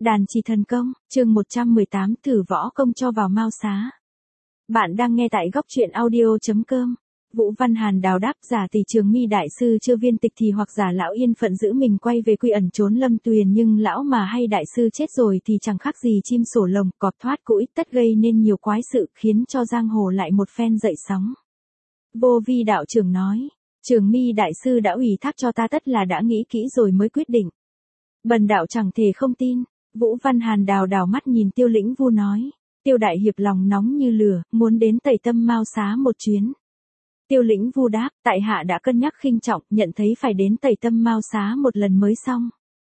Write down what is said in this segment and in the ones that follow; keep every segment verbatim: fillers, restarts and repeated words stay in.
Đàn chỉ thần công, chương một trăm mười tám thử võ công cho vào mao xá. Bạn đang nghe tại góc truyện audio.com. Vũ Văn Hàn đào đáp giả tỷ Trường Mi đại sư chưa viên tịch thì hoặc giả lão yên phận giữ mình quay về quy ẩn trốn lâm tuyền, nhưng lão mà hay đại sư chết rồi thì chẳng khác gì chim sổ lồng, cọp thoát cũi, tất gây nên nhiều quái sự, khiến cho giang hồ lại một phen dậy sóng. Vô Vi đạo trưởng nói, Trường Mi đại sư đã ủy thác cho ta, tất là đã nghĩ kỹ rồi mới quyết định. Bần đạo chẳng thể không tin. Vũ Văn Hàn đào đào mắt nhìn Tiêu Lĩnh Vu nói, Tiêu đại hiệp lòng nóng như lửa, muốn đến Tây Tâm Mao xá một chuyến. Tiêu Lĩnh Vu đáp, tại hạ đã cân nhắc khinh trọng, nhận thấy phải đến Tây Tâm Mao xá một lần mới xong.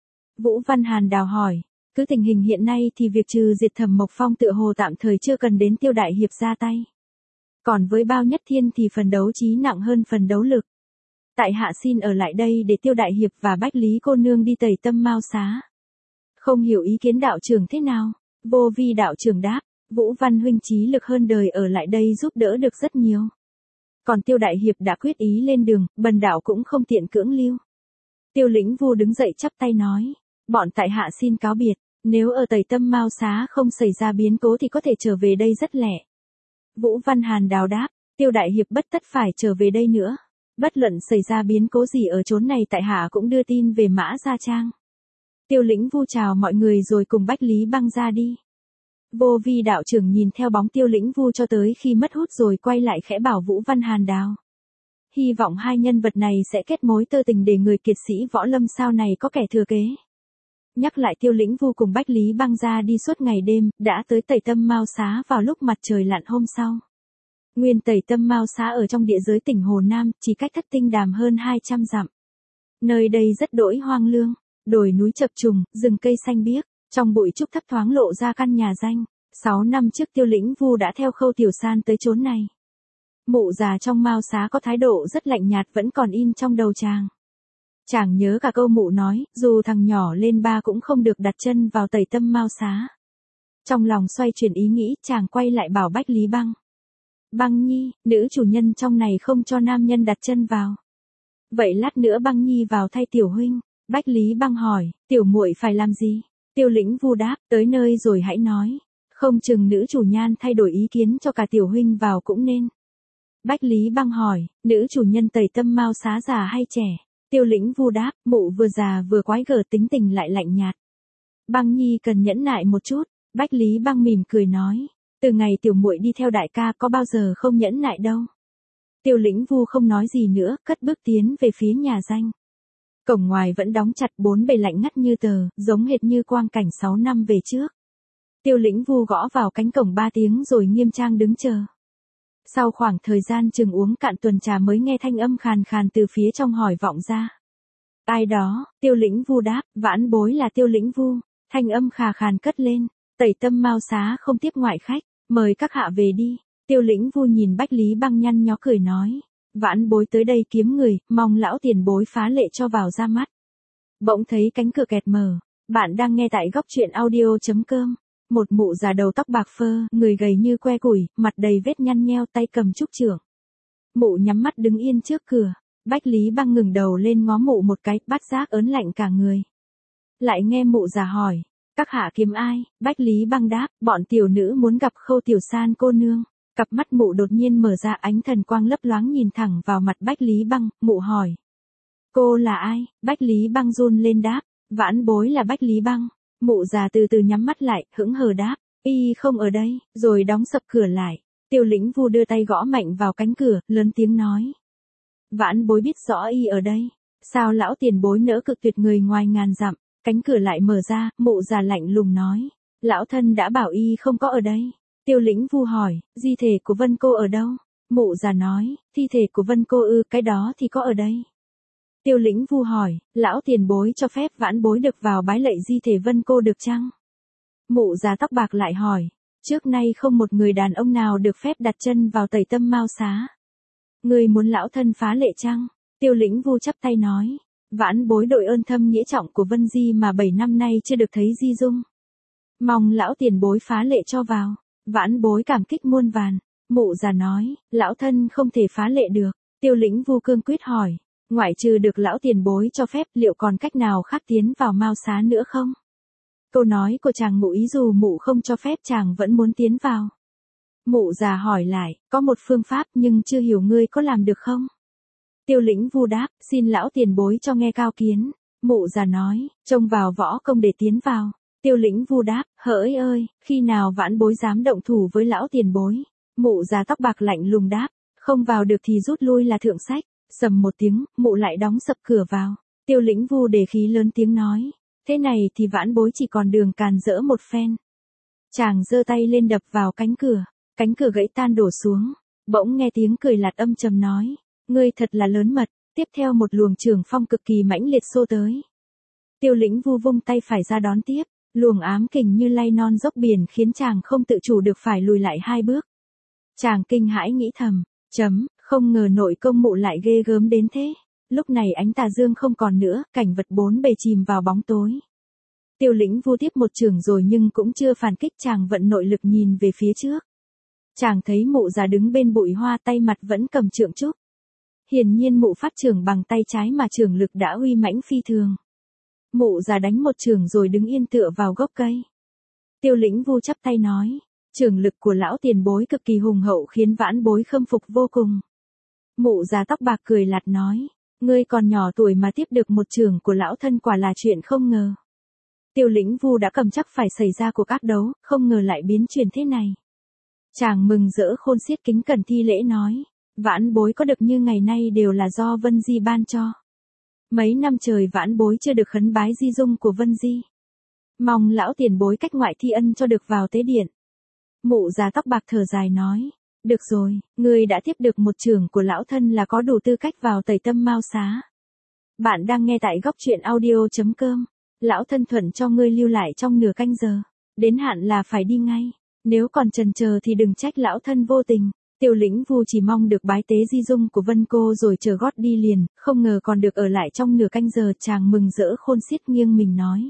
Vũ Văn Hàn đào hỏi, cứ tình hình hiện nay thì việc trừ diệt Thẩm Mộc Phong tựa hồ tạm thời chưa cần đến Tiêu đại hiệp ra tay. Còn với Bao Nhất Thiên thì phần đấu trí nặng hơn phần đấu lực. Tại hạ xin ở lại đây để Tiêu đại hiệp và Bách Lý cô nương đi Tây Tâm Mao xá. Không hiểu ý kiến đạo trưởng thế nào? Vô Vi đạo trưởng đáp, Vũ Văn huynh trí lực hơn đời, ở lại đây giúp đỡ được rất nhiều. Còn Tiêu đại hiệp đã quyết ý lên đường, bần đạo cũng không tiện cưỡng lưu. Tiêu Lĩnh Vu đứng dậy chắp tay nói, bọn tại hạ xin cáo biệt, nếu ở Tây Tâm Mao xá không xảy ra biến cố thì có thể trở về đây rất lẹ. Vũ Văn Hàn đào đáp, Tiêu đại hiệp bất tất phải trở về đây nữa. Bất luận xảy ra biến cố gì ở chốn này tại hạ cũng đưa tin về Mã Gia Trang. Tiêu Lĩnh Vu chào mọi người rồi cùng Bách Lý Băng ra đi. Vô Vi đạo trưởng nhìn theo bóng Tiêu Lĩnh Vu cho tới khi mất hút rồi quay lại khẽ bảo Vũ Văn Hàn đào. Hy vọng hai nhân vật này sẽ kết mối tơ tình để người kiệt sĩ võ lâm sau này có kẻ thừa kế. Nhắc lại Tiêu Lĩnh Vu cùng Bách Lý Băng ra đi suốt ngày đêm, đã tới Tây Tâm Mao xá vào lúc mặt trời lặn hôm sau. Nguyên Tây Tâm Mao xá ở trong địa giới tỉnh Hồ Nam, chỉ cách Thất Tinh Đàm hơn hai trăm dặm. Nơi đây rất đỗi hoang lương. Đồi núi chập trùng, rừng cây xanh biếc, trong bụi trúc thấp thoáng lộ ra căn nhà danh. Sáu năm trước Tiêu Lĩnh Vu đã theo Khâu Tiểu San tới chốn này. Mụ già trong Mao xá có thái độ rất lạnh nhạt vẫn còn in trong đầu chàng. Chàng nhớ cả câu mụ nói, dù thằng nhỏ lên ba cũng không được đặt chân vào Tây Tâm Mao xá. Trong lòng xoay chuyển ý nghĩ, chàng quay lại bảo Bách Lý Băng. Băng nhi, nữ chủ nhân trong này không cho nam nhân đặt chân vào. Vậy lát nữa Băng nhi vào thay tiểu huynh. Bách Lý Băng hỏi, tiểu muội phải làm gì? Tiêu Lĩnh Vu đáp, tới nơi rồi hãy nói. Không chừng nữ chủ nhan thay đổi ý kiến cho cả tiểu huynh vào cũng nên. Bách Lý Băng hỏi, nữ chủ nhân Tây Tâm Mao xá già hay trẻ? Tiêu Lĩnh Vu đáp, mụ vừa già vừa quái gở, tính tình lại lạnh nhạt. Băng nhi cần nhẫn nại một chút. Bách Lý Băng mỉm cười nói, từ ngày tiểu muội đi theo đại ca có bao giờ không nhẫn nại đâu. Tiêu Lĩnh Vu không nói gì nữa, cất bước tiến về phía nhà danh. Cổng ngoài vẫn đóng chặt, bốn bề lạnh ngắt như tờ, giống hệt như quang cảnh sáu năm về trước. Tiêu Lĩnh Vu gõ vào cánh cổng ba tiếng rồi nghiêm trang đứng chờ. Sau khoảng thời gian chừng uống cạn tuần trà mới nghe thanh âm khàn khàn từ phía trong hỏi vọng ra. Ai đó? Tiêu Lĩnh Vu đáp, vãn bối là Tiêu Lĩnh Vu. Thanh âm khà khàn cất lên, Tây Tâm Mao xá không tiếp ngoại khách, mời các hạ về đi. Tiêu Lĩnh Vu nhìn Bách Lý Băng nhăn nhó cười nói. Vãn bối tới đây kiếm người, mong lão tiền bối phá lệ cho vào ra mắt. Bỗng thấy cánh cửa kẹt mở. Bạn đang nghe tại góc truyện audio.com. Một mụ già đầu tóc bạc phơ, người gầy như que củi, mặt đầy vết nhăn nheo, tay cầm trúc chưởng. Mụ nhắm mắt đứng yên trước cửa. Bách Lý Băng ngừng đầu lên ngó mụ một cái, bát giác ớn lạnh cả người. Lại nghe mụ già hỏi, các hạ kiếm ai? Bách Lý Băng đáp, bọn tiểu nữ muốn gặp Khâu Tiểu San cô nương. Cặp mắt mụ đột nhiên mở ra, ánh thần quang lấp loáng nhìn thẳng vào mặt Bách Lý Băng, mụ hỏi. Cô là ai? Bách Lý Băng run lên đáp, vãn bối là Bách Lý Băng. Mụ già từ từ nhắm mắt lại, hững hờ đáp, y không ở đây, rồi đóng sập cửa lại. Tiêu Lĩnh Vu đưa tay gõ mạnh vào cánh cửa, lớn tiếng nói. Vãn bối biết rõ y ở đây, sao lão tiền bối nỡ cự tuyệt người ngoài ngàn dặm? Cánh cửa lại mở ra, mụ già lạnh lùng nói. Lão thân đã bảo y không có ở đây. Tiêu Lĩnh Vu hỏi, di thể của Vân cô ở đâu? Mụ già nói, thi thể của Vân cô ư, cái đó thì có ở đây. Tiêu Lĩnh Vu hỏi, lão tiền bối cho phép vãn bối được vào bái lạy di thể Vân cô được chăng? Mụ già tóc bạc lại hỏi, trước nay không một người đàn ông nào được phép đặt chân vào Tây Tâm Mao xá. Người muốn lão thân phá lệ chăng? Tiêu Lĩnh Vu chắp tay nói, vãn bối đội ơn thâm nghĩa trọng của Vân Di mà bảy năm nay chưa được thấy di dung. Mong lão tiền bối phá lệ cho vào. Vãn bối cảm kích muôn vàn. Mụ già nói, lão thân không thể phá lệ được. Tiêu Lĩnh Vu cương quyết hỏi, ngoại trừ được lão tiền bối cho phép, liệu còn cách nào khác tiến vào Mao xá nữa không? Câu nói của chàng ngụ ý dù mụ không cho phép chàng vẫn muốn tiến vào. Mụ già hỏi lại, có một phương pháp nhưng chưa hiểu ngươi có làm được không? Tiêu Lĩnh Vu đáp, xin lão tiền bối cho nghe cao kiến. Mụ già nói, trông vào võ công để tiến vào. Tiêu Lĩnh Vu đáp, hỡi ơi, khi nào vãn bối dám động thủ với lão tiền bối? Mụ già tóc bạc lạnh lùng đáp, không vào được thì rút lui là thượng sách. Sầm một tiếng, mụ lại đóng sập cửa vào. Tiêu Lĩnh Vu đề khí lớn tiếng nói, thế này thì vãn bối chỉ còn đường càn rỡ một phen. Chàng giơ tay lên đập vào cánh cửa, cánh cửa gãy tan đổ xuống. Bỗng nghe tiếng cười lạt âm trầm nói, ngươi thật là lớn mật. Tiếp theo một luồng trường phong cực kỳ mãnh liệt xô tới. Tiêu Lĩnh Vu vung tay phải ra đón tiếp, luồng ám kình như lay non dốc biển khiến chàng không tự chủ được phải lùi lại hai bước. Chàng kinh hãi nghĩ thầm, chấm, không ngờ nội công mụ lại ghê gớm đến thế. Lúc này ánh tà dương không còn nữa, cảnh vật bốn bề chìm vào bóng tối. Tiêu Lĩnh Vu tiếp một trường rồi nhưng cũng chưa phản kích, chàng vận nội lực nhìn về phía trước. Chàng thấy mụ già đứng bên bụi hoa, tay mặt vẫn cầm trượng trúc. Hiển nhiên mụ phát trưởng bằng tay trái mà trường lực đã uy mãnh phi thường. Mụ già đánh một trường rồi đứng yên tựa vào gốc cây. Tiêu Lĩnh Vu chắp tay nói, trường lực của lão tiền bối cực kỳ hùng hậu khiến vãn bối khâm phục vô cùng. Mụ già tóc bạc cười lạt nói, ngươi còn nhỏ tuổi mà tiếp được một trường của lão thân quả là chuyện không ngờ. Tiêu Lĩnh Vu đã cầm chắc phải xảy ra cuộc ác đấu, không ngờ lại biến chuyển thế này. Chàng mừng rỡ khôn xiết kính cẩn thi lễ nói, vãn bối có được như ngày nay đều là do Vân Di ban cho. Mấy năm trời vãn bối chưa được khấn bái di dung của Vân Di. Mong lão tiền bối cách ngoại thi ân cho được vào tế điện. Mụ già tóc bạc thở dài nói, được rồi, ngươi đã tiếp được một trường của lão thân là có đủ tư cách vào tẩy tâm mao xá. Bạn đang nghe tại góc truyện audio.com. Lão thân thuận cho ngươi lưu lại trong nửa canh giờ. Đến hạn là phải đi ngay. Nếu còn chần chờ thì đừng trách lão thân vô tình. Tiêu Lĩnh Vu chỉ mong được bái tế di dung của Vân cô rồi chờ gót đi liền, không ngờ còn được ở lại trong nửa canh giờ. Chàng mừng rỡ khôn xiết nghiêng mình nói,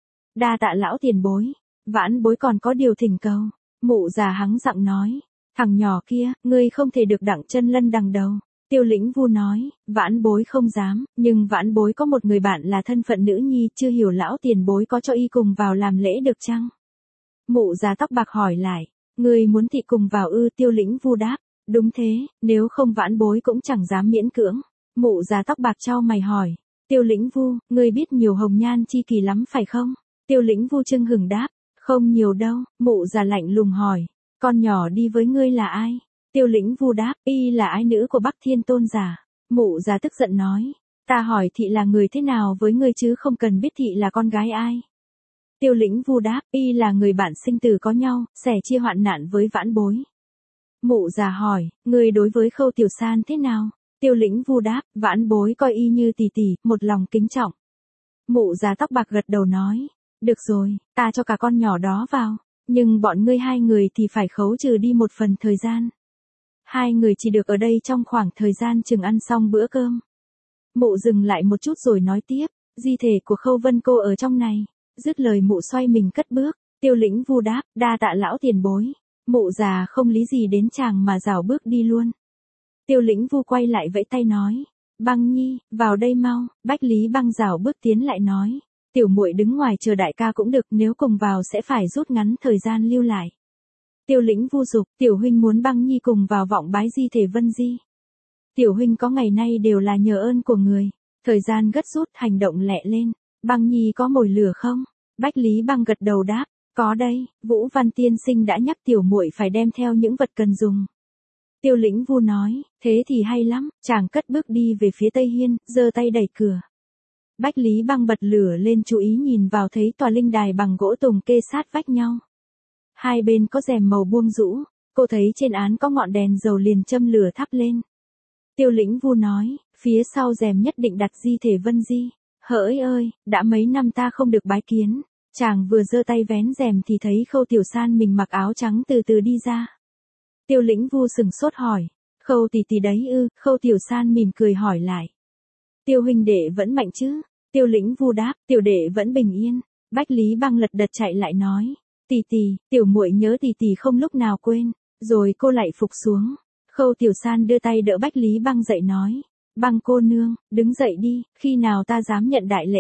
đa tạ lão tiền bối, vãn bối còn có điều thỉnh cầu. Mụ già hắng giọng nói, thằng nhỏ kia, ngươi không thể được đặng chân lân đằng đầu. Tiêu Lĩnh Vu nói, vãn bối không dám, nhưng vãn bối có một người bạn là thân phận nữ nhi, chưa hiểu lão tiền bối có cho y cùng vào làm lễ được chăng? Mụ già tóc bạc hỏi lại, ngươi muốn thị cùng vào ư? Tiêu Lĩnh Vu đáp, đúng thế, nếu không vãn bối cũng chẳng dám miễn cưỡng. Mụ già tóc bạc chau mày hỏi, Tiêu Lĩnh Vu, ngươi biết nhiều hồng nhan chi kỳ lắm phải không? Tiêu Lĩnh Vu chưng hừng đáp, không nhiều đâu. Mụ già lạnh lùng hỏi, con nhỏ đi với ngươi là ai? Tiêu Lĩnh Vu đáp, y là ái nữ của Bắc Thiên Tôn giả. Mụ già tức giận nói, ta hỏi thị là người thế nào với ngươi chứ không cần biết thị là con gái ai. Tiêu Lĩnh Vu đáp, y là người bạn sinh tử có nhau, sẻ chia hoạn nạn với vãn bối. Mụ già hỏi, ngươi đối với Khâu Tiểu San thế nào? Tiêu Lĩnh Vu đáp, vãn bối coi y như tỷ tỷ, một lòng kính trọng. Mụ già tóc bạc gật đầu nói, được rồi, ta cho cả con nhỏ đó vào, nhưng bọn ngươi hai người thì phải khấu trừ đi một phần thời gian. Hai người chỉ được ở đây trong khoảng thời gian chừng ăn xong bữa cơm. Mụ dừng lại một chút rồi nói tiếp, di thể của Khâu Vân cô ở trong này. Dứt lời mụ xoay mình cất bước. Tiêu Lĩnh Vu đáp, đa tạ lão tiền bối. Mụ già không lý gì đến chàng mà rảo bước đi luôn. Tiêu Lĩnh Vu quay lại vẫy tay nói, Băng Nhi, vào đây mau. Bách Lý Băng rảo bước tiến lại nói, tiểu muội đứng ngoài chờ đại ca cũng được, nếu cùng vào sẽ phải rút ngắn thời gian lưu lại. Tiêu Lĩnh Vu dục, tiểu huynh muốn Băng Nhi cùng vào vọng bái di thể Vân Di. Tiểu huynh có ngày nay đều là nhờ ơn của người. Thời gian gấp rút, hành động lẹ lên. Băng Nhi có mồi lửa không? Bách Lý Băng gật đầu đáp, có đây, Vũ Văn tiên sinh đã nhắc tiểu muội phải đem theo những vật cần dùng. Tiêu Lĩnh Vu nói, thế thì hay lắm. Chàng cất bước đi về phía Tây Hiên, giơ tay đẩy cửa. Bách Lý Băng bật lửa lên, chú ý nhìn vào thấy tòa linh đài bằng gỗ tùng kê sát vách nhau. Hai bên có rèm màu buông rũ, cô thấy trên án có ngọn đèn dầu liền châm lửa thắp lên. Tiêu Lĩnh Vu nói, phía sau rèm nhất định đặt di thể Vân Di. Hỡi ơi, đã mấy năm ta không được bái kiến. Chàng vừa giơ tay vén rèm thì thấy Khâu Tiểu San mình mặc áo trắng từ từ đi ra. Tiêu Lĩnh Vu sừng sốt hỏi, Khâu tỷ tỷ đấy ư? Khâu Tiểu San mỉm cười hỏi lại, Tiêu huynh đệ vẫn mạnh chứ? Tiêu Lĩnh Vu đáp, tiểu đệ vẫn bình yên. Bách Lý Băng lật đật chạy lại nói, tỷ tỷ, tiểu muội nhớ tỷ tỷ không lúc nào quên. Rồi cô lại phục xuống. Khâu Tiểu San đưa tay đỡ Bách Lý Băng dậy nói, Băng cô nương, đứng dậy đi, khi nào ta dám nhận đại lễ.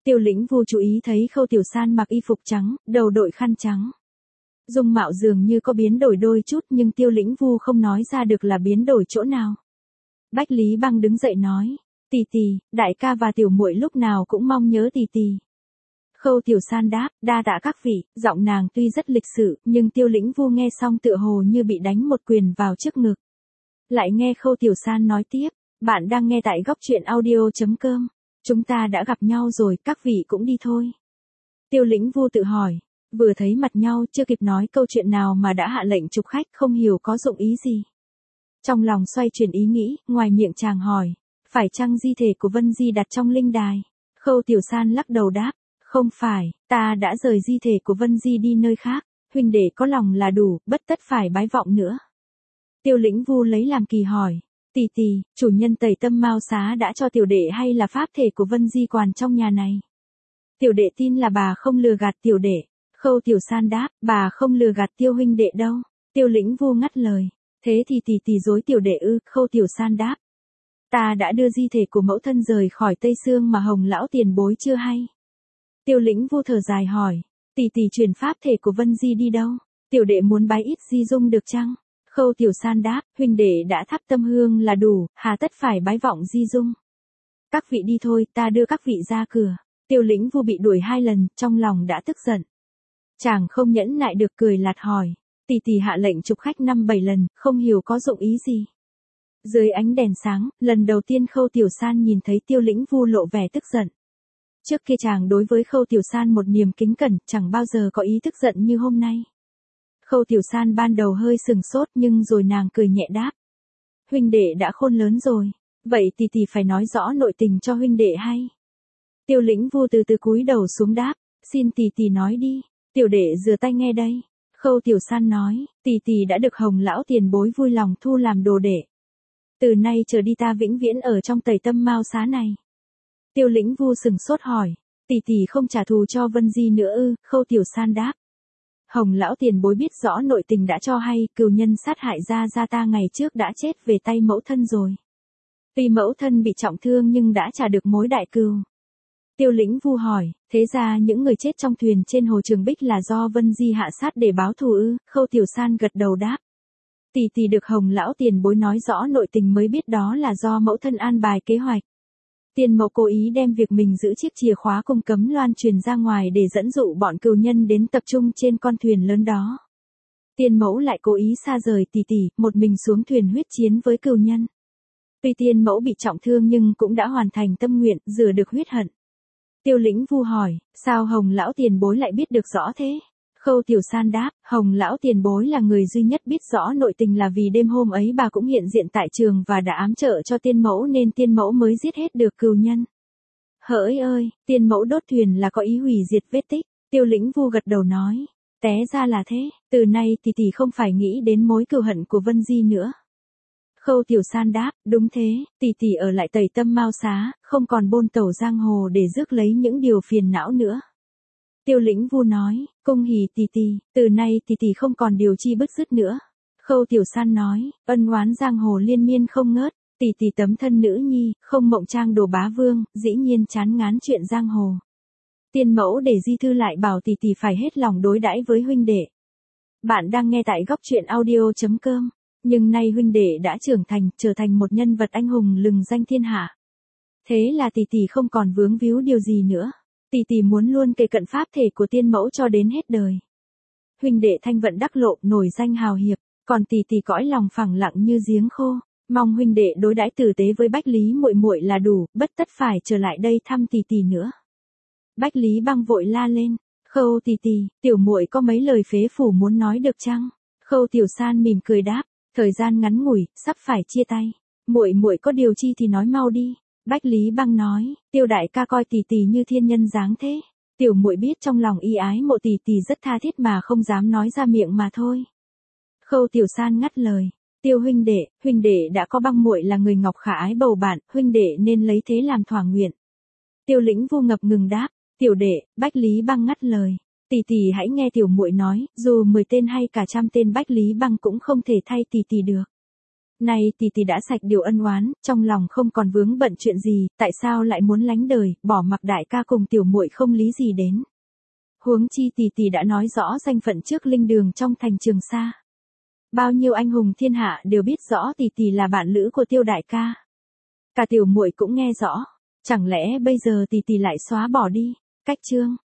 Tiêu Lĩnh Vu chú ý thấy Khâu Tiểu San mặc y phục trắng, đầu đội khăn trắng. Dung mạo dường như có biến đổi đôi chút nhưng Tiêu Lĩnh Vu không nói ra được là biến đổi chỗ nào. Bách Lý Băng đứng dậy nói, tỷ tỷ, đại ca và tiểu muội lúc nào cũng mong nhớ tỷ tỷ. Khâu Tiểu San đáp, đa tạ các vị, giọng nàng tuy rất lịch sự, nhưng Tiêu Lĩnh Vu nghe xong tựa hồ như bị đánh một quyền vào trước ngực. Lại nghe Khâu Tiểu San nói tiếp, bạn đang nghe tại góc truyện audio chấm com. Chúng ta đã gặp nhau rồi, các vị cũng đi thôi. Tiêu Lĩnh Vu tự hỏi, vừa thấy mặt nhau chưa kịp nói câu chuyện nào mà đã hạ lệnh chụp khách, không hiểu có dụng ý gì. Trong lòng xoay chuyển ý nghĩ, ngoài miệng chàng hỏi, phải chăng di thể của Vân Di đặt trong linh đài? Khâu Tiểu San lắc đầu đáp, không phải, ta đã rời di thể của Vân Di đi nơi khác, huynh đệ có lòng là đủ, bất tất phải bái vọng nữa. Tiêu Lĩnh Vu lấy làm kỳ hỏi, tỷ tỷ, chủ nhân Tẩy Tâm Mao Xá đã cho tiểu đệ hay là pháp thể của Vân Di còn trong nhà này? Tiểu đệ tin là bà không lừa gạt tiểu đệ. Khâu Tiểu San đáp, bà không lừa gạt Tiêu huynh đệ đâu. Tiêu Lĩnh Vu ngắt lời, thế thì tỷ tỷ dối tiểu đệ ư? Khâu Tiểu San đáp, ta đã đưa di thể của mẫu thân rời khỏi Tây Sương mà Hồng lão tiền bối chưa hay. Tiêu Lĩnh Vu thở dài hỏi, tỷ tỷ truyền pháp thể của Vân Di đi đâu? Tiểu đệ muốn bái ít Di Dung được chăng? Khâu Tiểu San đáp, huynh đệ đã thắp tâm hương là đủ, hà tất phải bái vọng Di Dung. Các vị đi thôi, ta đưa các vị ra cửa. Tiêu Lĩnh Vu bị đuổi hai lần, trong lòng đã tức giận. Chàng không nhẫn nại được cười lạt hỏi, tỷ tỷ hạ lệnh chụp khách năm bảy lần, không hiểu có dụng ý gì. Dưới ánh đèn sáng, lần đầu tiên Khâu Tiểu San nhìn thấy Tiêu Lĩnh Vu lộ vẻ tức giận. Trước kia chàng đối với Khâu Tiểu San một niềm kính cẩn, chẳng bao giờ có ý tức giận như hôm nay. Khâu Tiểu San ban đầu hơi sừng sốt nhưng rồi nàng cười nhẹ đáp, huynh đệ đã khôn lớn rồi, vậy tỷ tỷ phải nói rõ nội tình cho huynh đệ hay. Tiêu Lĩnh Vu từ từ cúi đầu xuống đáp, xin tỷ tỷ nói đi. Tiểu đệ rửa tay nghe đây. Khâu Tiểu San nói, tỷ tỷ đã được Hồng lão tiền bối vui lòng thu làm đồ đệ. Từ nay trở đi ta vĩnh viễn ở trong Tẩy Tâm Mao Xá này. Tiêu Lĩnh Vu sừng sốt hỏi, tỷ tỷ không trả thù cho Vân Di nữa ư? Khâu Tiểu San đáp, Hồng lão tiền bối biết rõ nội tình đã cho hay, cừu nhân sát hại gia gia ta ngày trước đã chết về tay mẫu thân rồi. Tuy mẫu thân bị trọng thương nhưng đã trả được mối đại cừu. Tiêu Lĩnh Vu hỏi, thế ra những người chết trong thuyền trên hồ Trường Bích là do Vân Di hạ sát để báo thù ư? Khâu Tiểu San gật đầu đáp, tỷ tỷ được Hồng lão tiền bối nói rõ nội tình mới biết đó là do mẫu thân an bài kế hoạch. Tiền mẫu cố ý đem việc mình giữ chiếc chìa khóa cung cấm loan truyền ra ngoài để dẫn dụ bọn cừu nhân đến tập trung trên con thuyền lớn đó. Tiền mẫu lại cố ý xa rời tỷ tỷ, một mình xuống thuyền huyết chiến với cừu nhân. Tuy tiền mẫu bị trọng thương nhưng cũng đã hoàn thành tâm nguyện, rửa được huyết hận. Tiêu Lĩnh Vu hỏi, sao Hồng lão tiền bối lại biết được rõ thế? Khâu Tiểu San đáp, Hồng lão tiền bối là người duy nhất biết rõ nội tình là vì đêm hôm ấy bà cũng hiện diện tại trường và đã ám trợ cho tiên mẫu nên tiên mẫu mới giết hết được cừu nhân. Hỡi ơi, tiên mẫu đốt thuyền là có ý hủy diệt vết tích. Tiêu Lĩnh Vu gật đầu nói, té ra là thế, từ nay tỷ tỷ không phải nghĩ đến mối cừu hận của Vân Di nữa. Khâu Tiểu San đáp, đúng thế, tỷ tỷ ở lại Tẩy Tâm Mao Xá, không còn bôn tẩu giang hồ để rước lấy những điều phiền não nữa. Tiêu Lĩnh Vu nói, cung hỉ tỷ tỷ, từ nay tỷ tỷ không còn điều chi bứt rứt nữa. Khâu Tiểu San nói, ân oán giang hồ liên miên không ngớt, tỷ tỷ tấm thân nữ nhi, không mộng trang đồ bá vương, dĩ nhiên chán ngán chuyện giang hồ. Tiên mẫu để di thư lại bảo tỷ tỷ phải hết lòng đối đãi với huynh đệ. Bạn đang nghe tại góc truyện audio chấm com. Nhưng nay huynh đệ đã trưởng thành, trở thành một nhân vật anh hùng lừng danh thiên hạ. Thế là tỷ tỷ không còn vướng víu điều gì nữa. Tỷ tỷ muốn luôn kề cận pháp thể của tiên mẫu cho đến hết đời. Huynh đệ thanh vận đắc lộ, nổi danh hào hiệp, còn tỷ tỷ cõi lòng phẳng lặng như giếng khô. Mong huynh đệ đối đãi tử tế với Bách Lý muội muội là đủ, bất tất phải trở lại đây thăm tỷ tỷ nữa. Bách Lý Băng vội la lên, Khâu tỷ tỷ, tiểu muội có mấy lời phế phủ muốn nói được chăng? Khâu Tiểu San mỉm cười đáp, thời gian ngắn ngủi, sắp phải chia tay, muội muội có điều chi thì nói mau đi. Bách Lý Băng nói, Tiêu đại ca coi tỷ tỷ như thiên nhân dáng thế, tiểu muội biết trong lòng y ái mộ tỷ tỷ rất tha thiết mà không dám nói ra miệng mà thôi. Khâu Tiểu San ngắt lời, Tiêu huynh đệ, huynh đệ đã có băng muội là người ngọc khả ái bầu bạn, huynh đệ nên lấy thế làm thỏa nguyện. Tiêu Lĩnh Vu ngập ngừng đáp, tiểu đệ. Bách Lý Băng ngắt lời, tỷ tỷ hãy nghe tiểu muội nói, dù mười tên hay cả trăm tên Bách Lý Băng cũng không thể thay tỷ tỷ được. Nay tỷ tỷ đã sạch điều ân oán, trong lòng không còn vướng bận chuyện gì, tại sao lại muốn lánh đời, bỏ mặc đại ca cùng tiểu muội không lý gì đến. Huống chi tỷ tỷ đã nói rõ danh phận trước linh đường trong thành Trường Sa. Bao nhiêu anh hùng thiên hạ đều biết rõ tỷ tỷ là bạn lữ của Tiêu đại ca. Cả tiểu muội cũng nghe rõ, chẳng lẽ bây giờ tỷ tỷ lại xóa bỏ đi, cách chương.